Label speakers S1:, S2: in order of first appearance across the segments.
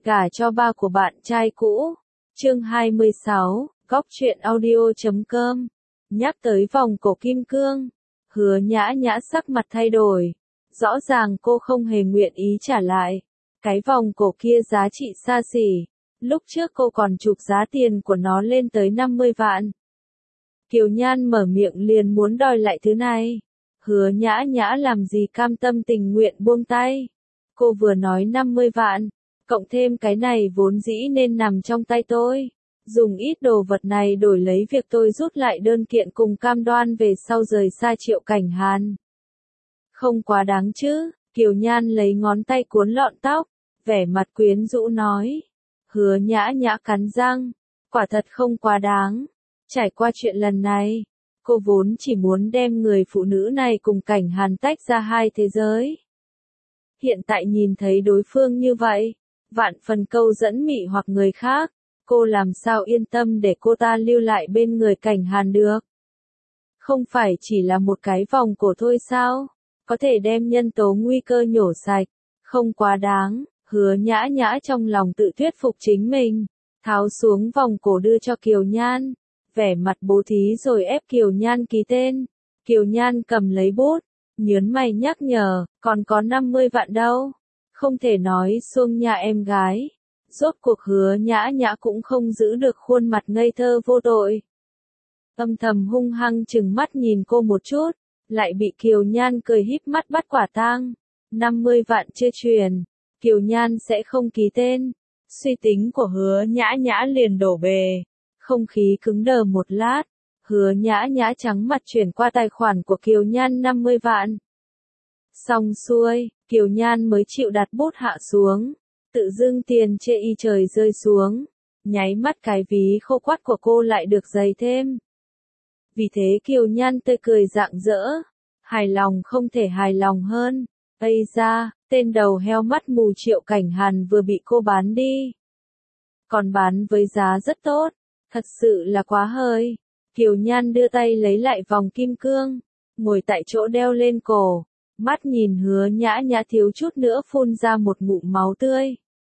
S1: Gả cho ba của bạn trai cũ. Chương 26, Góc truyện audio.com. Nhắc tới vòng cổ kim cương, Hứa Nhã Nhã sắc mặt thay đổi. Rõ ràng cô không hề nguyện ý trả lại. Cái vòng cổ kia giá trị xa xỉ. Lúc trước cô còn chụp giá tiền của nó lên tới 50 vạn. Kiều Nhan mở miệng liền muốn đòi lại thứ này. Hứa Nhã Nhã làm gì cam tâm tình nguyện buông tay. Cô vừa nói 50 vạn, cộng thêm cái này vốn dĩ nên nằm trong tay tôi. Dùng ít đồ vật này đổi lấy việc tôi rút lại đơn kiện cùng cam đoan về sau rời xa Triệu Cảnh Hàn. Không quá đáng chứ, Kiều Nhan lấy ngón tay cuốn lọn tóc, vẻ mặt quyến rũ nói. Hứa Nhã Nhã cắn răng, quả thật không quá đáng. Trải qua chuyện lần này, cô vốn chỉ muốn đem người phụ nữ này cùng Cảnh Hàn tách ra hai thế giới. Hiện tại nhìn thấy đối phương như vậy, vạn phần câu dẫn mị hoặc người khác, cô làm sao yên tâm để cô ta lưu lại bên người Cảnh Hàn được. Không phải chỉ là một cái vòng cổ thôi sao, có thể đem nhân tố nguy cơ nhổ sạch, không quá đáng. Hứa Nhã Nhã trong lòng tự thuyết phục chính mình, tháo xuống vòng cổ đưa cho Kiều Nhan, vẻ mặt bố thí rồi ép Kiều Nhan ký tên. Kiều Nhan cầm lấy bút, nhớn mày nhắc nhở, còn có 50 vạn đâu, không thể nói xuông nha em gái. Rốt cuộc Hứa Nhã Nhã cũng không giữ được khuôn mặt ngây thơ vô tội. Âm thầm hung hăng chừng mắt nhìn cô một chút, lại bị Kiều Nhan cười híp mắt bắt quả tang. 50 vạn chưa truyền, Kiều Nhan sẽ không ký tên. Suy tính của Hứa Nhã Nhã liền đổ bề. Không khí cứng đờ một lát, Hứa Nhã Nhã trắng mặt chuyển qua tài khoản của Kiều Nhan 50 vạn. Xong xuôi, Kiều Nhan mới chịu đặt bút hạ xuống. Tự dưng tiền chê y trời rơi xuống. Nháy mắt cái ví khô quắt của cô lại được dày thêm. Vì thế Kiều Nhan tươi cười rạng rỡ. Hài lòng không thể hài lòng hơn. Ây da, tên đầu heo mắt mù Triệu Cảnh Hàn vừa bị cô bán đi. Còn bán với giá rất tốt. Thật sự là quá hơi. Kiều Nhan đưa tay lấy lại vòng kim cương. Ngồi tại chỗ đeo lên cổ. Mắt nhìn Hứa Nhã Nhã thiếu chút nữa phun ra một ngụm máu tươi.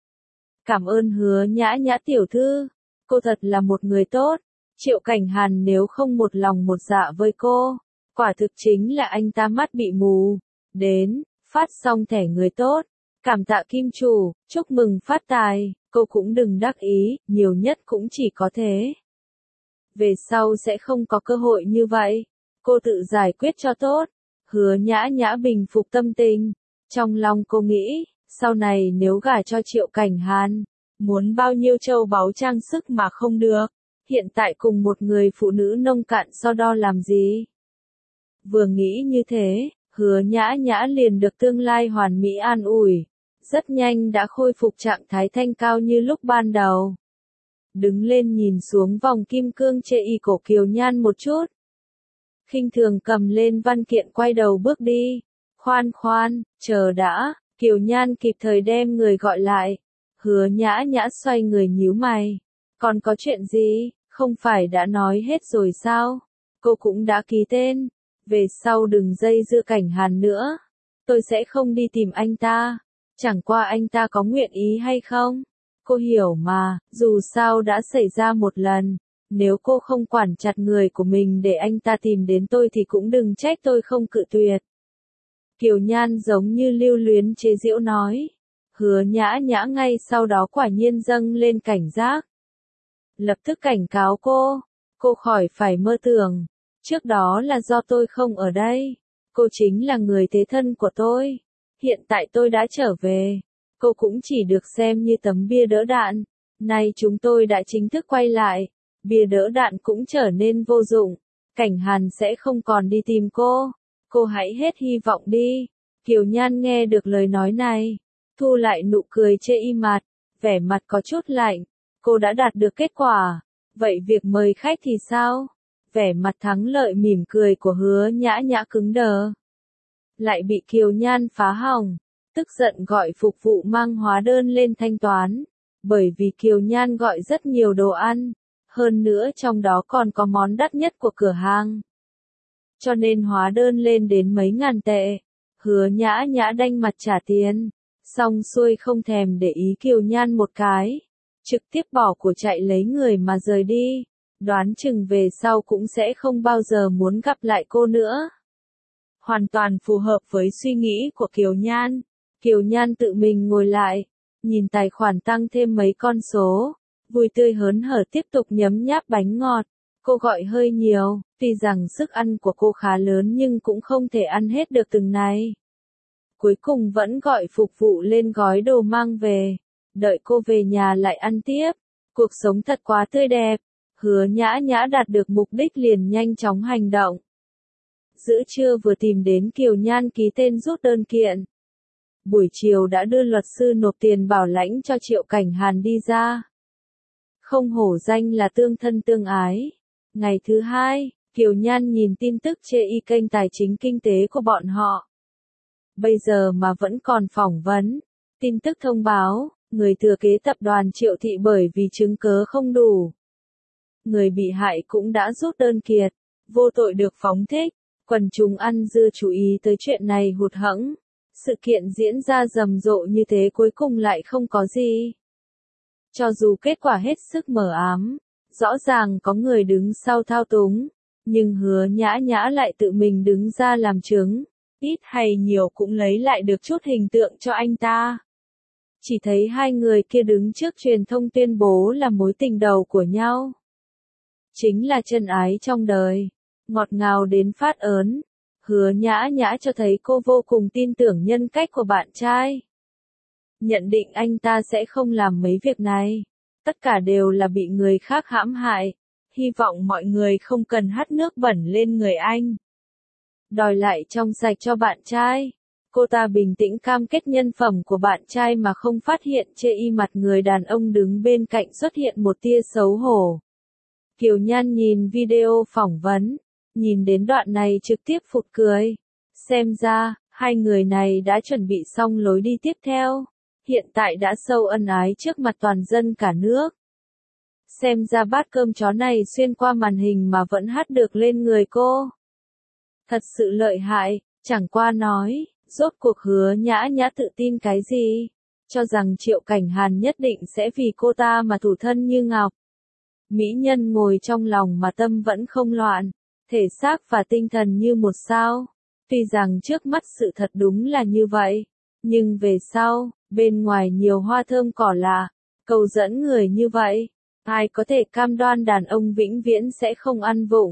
S1: Cảm ơn Hứa Nhã Nhã tiểu thư. Cô thật là một người tốt. Triệu Cảnh Hàn nếu không một lòng một dạ với cô, quả thực chính là anh ta mắt bị mù. Đến, phát xong thẻ người tốt. Cảm tạ kim chủ, chúc mừng phát tài. Cô cũng đừng đắc ý, nhiều nhất cũng chỉ có thế. Về sau sẽ không có cơ hội như vậy. Cô tự giải quyết cho tốt. Hứa Nhã Nhã bình phục tâm tình. Trong lòng cô nghĩ, sau này nếu gả cho Triệu Cảnh Hàn, muốn bao nhiêu châu báu trang sức mà không được. Hiện tại cùng một người phụ nữ nông cạn so đo làm gì. Vừa nghĩ như thế, Hứa Nhã Nhã liền được tương lai hoàn mỹ an ủi. Rất nhanh đã khôi phục trạng thái thanh cao như lúc ban đầu. Đứng lên nhìn xuống vòng kim cương chê y cổ Kiều Nhan một chút. Khinh thường cầm lên văn kiện quay đầu bước đi. Khoan khoan, chờ đã, Kiều Nhan kịp thời đem người gọi lại. Hứa Nhã Nhã xoay người nhíu mày. Còn có chuyện gì, không phải đã nói hết rồi sao? Cô cũng đã ký tên. Về sau đừng dây dưa Cảnh Hàn nữa. Tôi sẽ không đi tìm anh ta. Chẳng qua anh ta có nguyện ý hay không? Cô hiểu mà, dù sao đã xảy ra một lần. Nếu cô không quản chặt người của mình để anh ta tìm đến tôi thì cũng đừng trách tôi không cự tuyệt. Kiều Nhan giống như lưu luyến chế giễu nói. Hứa Nhã Nhã ngay sau đó quả nhiên dâng lên cảnh giác. Lập tức cảnh cáo cô khỏi phải mơ tưởng. Trước đó là do tôi không ở đây. Cô chính là người thế thân của tôi. Hiện tại tôi đã trở về. Cô cũng chỉ được xem như tấm bia đỡ đạn. Nay chúng tôi đã chính thức quay lại. Bia đỡ đạn cũng trở nên vô dụng. Cảnh Hàn sẽ không còn đi tìm cô. Cô hãy hết hy vọng đi. Kiều Nhan nghe được lời nói này. Thu lại nụ cười chê y mặt. Vẻ mặt có chút lạnh. Cô đã đạt được kết quả. Vậy việc mời khách thì sao? Vẻ mặt thắng lợi mỉm cười của Hứa Nhã Nhã cứng đờ. Lại bị Kiều Nhan phá hỏng. Tức giận gọi phục vụ mang hóa đơn lên thanh toán. Bởi vì Kiều Nhan gọi rất nhiều đồ ăn. Hơn nữa trong đó còn có món đắt nhất của cửa hàng. Cho nên hóa đơn lên đến mấy ngàn tệ. Hứa Nhã Nhã đanh mặt trả tiền. Xong xuôi không thèm để ý Kiều Nhan một cái, trực tiếp bỏ của chạy lấy người mà rời đi, đoán chừng về sau cũng sẽ không bao giờ muốn gặp lại cô nữa. Hoàn toàn phù hợp với suy nghĩ của Kiều Nhan. Kiều Nhan tự mình ngồi lại, nhìn tài khoản tăng thêm mấy con số, vui tươi hớn hở tiếp tục nhấm nháp bánh ngọt. Cô gọi hơi nhiều, tuy rằng sức ăn của cô khá lớn nhưng cũng không thể ăn hết được từng này. Cuối cùng vẫn gọi phục vụ lên gói đồ mang về, đợi cô về nhà lại ăn tiếp. Cuộc sống thật quá tươi đẹp. Hứa Nhã Nhã đạt được mục đích liền nhanh chóng hành động. Giữa trưa vừa tìm đến Kiều Nhan ký tên rút đơn kiện. Buổi chiều đã đưa luật sư nộp tiền bảo lãnh cho Triệu Cảnh Hàn đi ra. Không hổ danh là tương thân tương ái. Ngày thứ hai, Kiều Nhan nhìn tin tức chê y kênh tài chính kinh tế của bọn họ. Bây giờ mà vẫn còn phỏng vấn. Tin tức thông báo, người thừa kế tập đoàn Triệu Thị bởi vì chứng cớ không đủ. Người bị hại cũng đã rút đơn kiệt, vô tội được phóng thích. Quần chúng ăn dưa chú ý tới chuyện này hụt hẫng. Sự kiện diễn ra rầm rộ như thế cuối cùng lại không có gì. Cho dù kết quả hết sức mờ ám, rõ ràng có người đứng sau thao túng, nhưng Hứa Nhã Nhã lại tự mình đứng ra làm chứng, ít hay nhiều cũng lấy lại được chút hình tượng cho anh ta. Chỉ thấy hai người kia đứng trước truyền thông tuyên bố là mối tình đầu của nhau. Chính là chân ái trong đời, ngọt ngào đến phát ớn. Hứa Nhã Nhã cho thấy cô vô cùng tin tưởng nhân cách của bạn trai. Nhận định anh ta sẽ không làm mấy việc này. Tất cả đều là bị người khác hãm hại. Hy vọng mọi người không cần hắt nước bẩn lên người anh. Đòi lại trong sạch cho bạn trai. Cô ta bình tĩnh cam kết nhân phẩm của bạn trai mà không phát hiện chê y mặt người đàn ông đứng bên cạnh xuất hiện một tia xấu hổ. Kiều Nhan nhìn video phỏng vấn. Nhìn đến đoạn này trực tiếp phụt cười. Xem ra, hai người này đã chuẩn bị xong lối đi tiếp theo. Hiện tại đã sâu ân ái trước mặt toàn dân cả nước. Xem ra bát cơm chó này xuyên qua màn hình mà vẫn hát được lên người cô. Thật sự lợi hại, chẳng qua nói, rốt cuộc Hứa Nhã Nhã tự tin cái gì? Cho rằng Triệu Cảnh Hàn nhất định sẽ vì cô ta mà thủ thân như ngọc. Mỹ nhân ngồi trong lòng mà tâm vẫn không loạn. Thể xác và tinh thần như một sao. Tuy rằng trước mắt sự thật đúng là như vậy, nhưng về sau, bên ngoài nhiều hoa thơm cỏ lạ, cầu dẫn người như vậy, ai có thể cam đoan đàn ông vĩnh viễn sẽ không ăn vụng.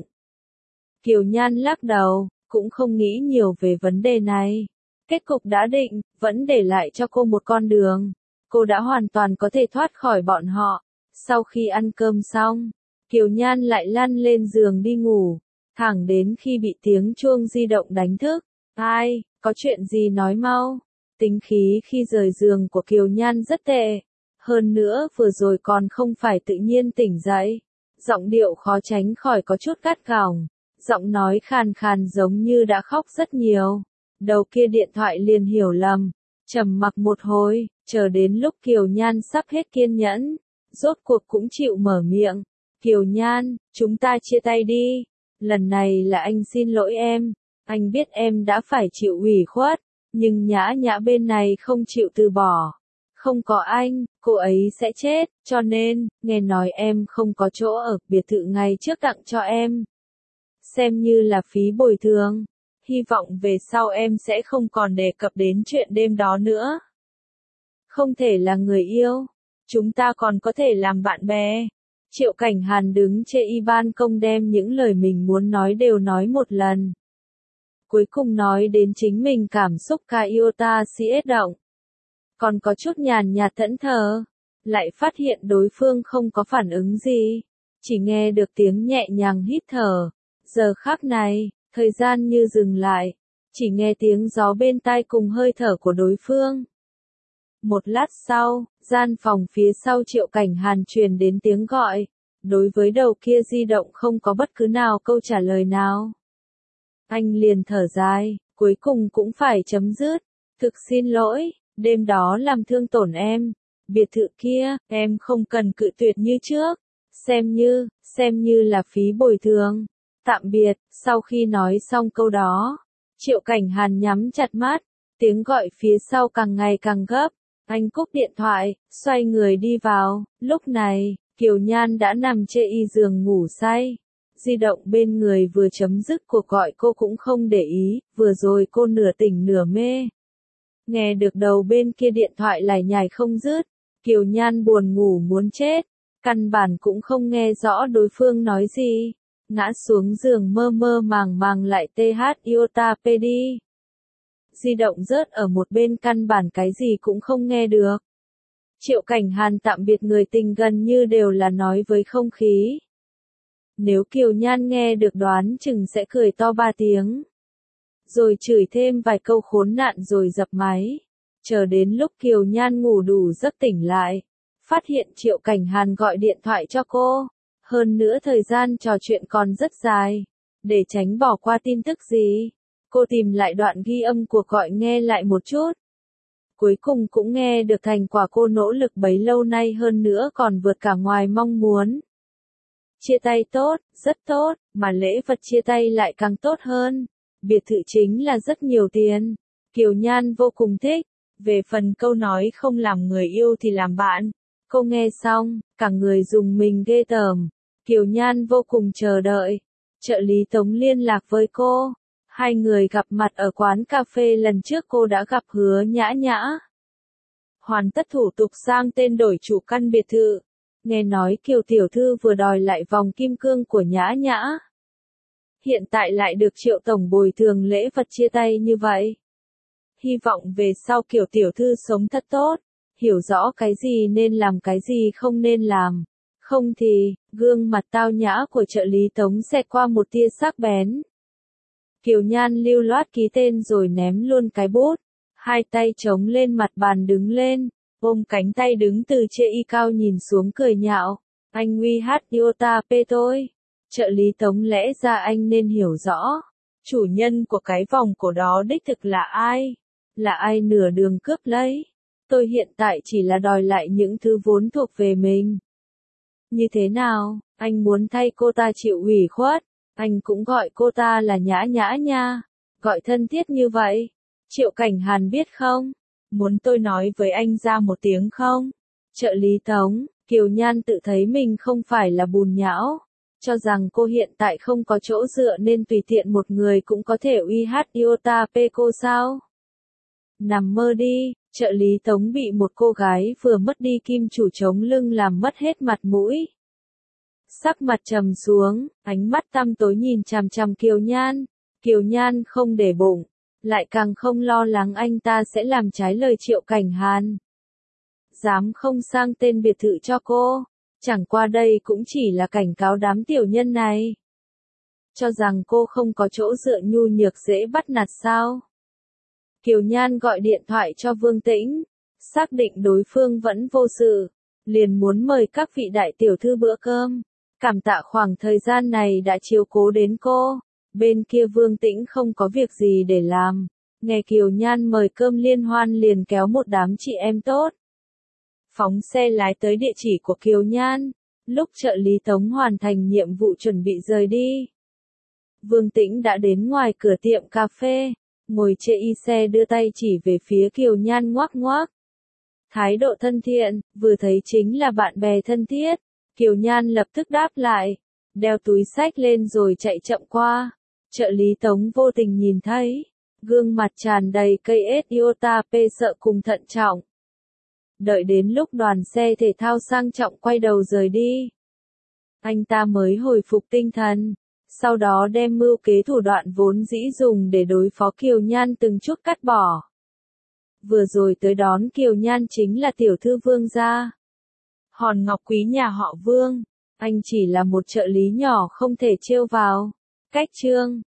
S1: Kiều Nhan lắc đầu, cũng không nghĩ nhiều về vấn đề này. Kết cục đã định, vẫn để lại cho cô một con đường. Cô đã hoàn toàn có thể thoát khỏi bọn họ. Sau khi ăn cơm xong, Kiều Nhan lại lăn lên giường đi ngủ. Thẳng đến khi bị tiếng chuông di động đánh thức. Ai, có chuyện gì nói mau. Tính khí khi rời giường của Kiều Nhan rất tệ. Hơn nữa vừa rồi còn không phải tự nhiên tỉnh dậy. Giọng điệu khó tránh khỏi có chút gắt gỏng. Giọng nói khàn khàn giống như đã khóc rất nhiều. Đầu kia điện thoại liền hiểu lầm. Trầm mặc một hồi, chờ đến lúc Kiều Nhan sắp hết kiên nhẫn. Rốt cuộc cũng chịu mở miệng. Kiều Nhan, chúng ta chia tay đi. Lần này là anh xin lỗi em. Anh biết em đã phải chịu ủy khuất. Nhưng Nhã Nhã bên này không chịu từ bỏ. Không có anh, cô ấy sẽ chết. Cho nên, nghe nói em không có chỗ ở biệt thự ngày trước tặng cho em. Xem như là phí bồi thường. Hy vọng về sau em sẽ không còn đề cập đến chuyện đêm đó nữa. Không thể là người yêu. Chúng ta còn có thể làm bạn bè. Triệu Cảnh Hàn đứng trên y ban công đem những lời mình muốn nói đều nói một lần. Cuối cùng nói đến chính mình cảm xúc ca yêu ta siết động. Còn có chút nhàn nhạt thẫn thờ. Lại phát hiện đối phương không có phản ứng gì. Chỉ nghe được tiếng nhẹ nhàng hít thở. Giờ khắc này, thời gian như dừng lại. Chỉ nghe tiếng gió bên tai cùng hơi thở của đối phương. Một lát sau, gian phòng phía sau Triệu Cảnh Hàn truyền đến tiếng gọi. Đối với đầu kia di động không có bất cứ nào câu trả lời nào. Anh liền thở dài, cuối cùng cũng phải chấm dứt. Thực xin lỗi, đêm đó làm thương tổn em. Biệt thự kia, em không cần cự tuyệt như trước. Xem như là phí bồi thường. Tạm biệt, sau khi nói xong câu đó, Triệu Cảnh Hàn nhắm chặt mắt. Tiếng gọi phía sau càng ngày càng gấp. Anh cúp điện thoại, xoay người đi vào. Lúc này, Kiều Nhan đã nằm trên giường ngủ say. Di động bên người vừa chấm dứt cuộc gọi cô cũng không để ý, vừa rồi cô nửa tỉnh nửa mê. Nghe được đầu bên kia điện thoại lải nhải không dứt, Kiều Nhan buồn ngủ muốn chết, căn bản cũng không nghe rõ đối phương nói gì. Ngã xuống giường mơ mơ màng màng lại iota pedi. Di động rớt ở một bên căn bản cái gì cũng không nghe được. Triệu Cảnh Hàn tạm biệt người tình gần như đều là nói với không khí. Nếu Kiều Nhan nghe được đoán chừng sẽ cười to 3 tiếng. Rồi chửi thêm vài câu khốn nạn rồi dập máy. Chờ đến lúc Kiều Nhan ngủ đủ giấc tỉnh lại. Phát hiện Triệu Cảnh Hàn gọi điện thoại cho cô. Hơn nữa thời gian trò chuyện còn rất dài. Để tránh bỏ qua tin tức gì, cô tìm lại đoạn ghi âm cuộc gọi nghe lại một chút. Cuối cùng cũng nghe được thành quả cô nỗ lực bấy lâu nay, hơn nữa còn vượt cả ngoài mong muốn. Chia tay tốt, rất tốt, mà lễ vật chia tay lại càng tốt hơn. Biệt thự chính là rất nhiều tiền. Kiều Nhan vô cùng thích. Về phần câu nói không làm người yêu thì làm bạn. Cô nghe xong, cả người dùng mình ghê tởm. Kiều Nhan vô cùng chờ đợi. Trợ lý Tống liên lạc với cô. Hai người gặp mặt ở quán cà phê lần trước cô đã gặp Hứa Nhã Nhã. Hoàn tất thủ tục sang tên đổi chủ căn biệt thự. Nghe nói Kiều tiểu thư vừa đòi lại vòng kim cương của Nhã Nhã. Hiện tại lại được Triệu tổng bồi thường lễ vật chia tay như vậy. Hy vọng về sau Kiều tiểu thư sống thật tốt, hiểu rõ cái gì nên làm cái gì không nên làm. Không thì, gương mặt tao nhã của trợ lý Tống xẹt qua một tia sắc bén. Kiều Nhan lưu loát ký tên rồi ném luôn cái bút. Hai tay chống lên mặt bàn đứng lên, ôm cánh tay đứng từ trên y cao nhìn xuống cười nhạo. Anh uy hát iota p tôi. Trợ lý Tống lẽ ra anh nên hiểu rõ. Chủ nhân của cái vòng cổ đó đích thực là ai? Là ai nửa đường cướp lấy? Tôi hiện tại chỉ là đòi lại những thứ vốn thuộc về mình. Như thế nào, anh muốn thay cô ta chịu ủy khuất? Anh cũng gọi cô ta là Nhã Nhã nha. Gọi thân thiết như vậy. Triệu Cảnh Hàn biết không? Muốn tôi nói với anh ra một tiếng không? Trợ lý Tống, Kiều Nhan tự thấy mình không phải là bùn nhão. Cho rằng cô hiện tại không có chỗ dựa nên tùy tiện một người cũng có thể uy hát iota p cô sao? Nằm mơ đi, trợ lý Tống bị một cô gái vừa mất đi kim chủ chống lưng làm mất hết mặt mũi. Sắc mặt trầm xuống, ánh mắt tăm tối nhìn chằm chằm Kiều Nhan. Kiều Nhan không để bụng, lại càng không lo lắng anh ta sẽ làm trái lời Triệu Cảnh Hàn. Dám không sang tên biệt thự cho cô, chẳng qua đây cũng chỉ là cảnh cáo đám tiểu nhân này. Cho rằng cô không có chỗ dựa nhu nhược dễ bắt nạt sao? Kiều Nhan gọi điện thoại cho Vương Tĩnh, xác định đối phương vẫn vô sự, liền muốn mời các vị đại tiểu thư bữa cơm. Cảm tạ khoảng thời gian này đã chiếu cố đến cô. Bên kia Vương Tĩnh không có việc gì để làm. Nghe Kiều Nhan mời cơm liên hoan liền kéo một đám chị em tốt. Phóng xe lái tới địa chỉ của Kiều Nhan. Lúc trợ lý Tống hoàn thành nhiệm vụ chuẩn bị rời đi. Vương Tĩnh đã đến ngoài cửa tiệm cà phê. Ngồi trên y xe đưa tay chỉ về phía Kiều Nhan ngoắc ngoắc. Thái độ thân thiện, vừa thấy chính là bạn bè thân thiết. Kiều Nhan lập tức đáp lại, đeo túi xách lên rồi chạy chậm qua. Trợ lý Tống vô tình nhìn thấy, gương mặt tràn đầy cây iota p sợ cùng thận trọng. Đợi đến lúc đoàn xe thể thao sang trọng quay đầu rời đi, anh ta mới hồi phục tinh thần, sau đó đem mưu kế thủ đoạn vốn dĩ dùng để đối phó Kiều Nhan từng chút cắt bỏ. Vừa rồi tới đón Kiều Nhan chính là tiểu thư Vương gia. Hòn ngọc quý nhà họ Vương, anh chỉ là một trợ lý nhỏ không thể trêu vào. Cách chương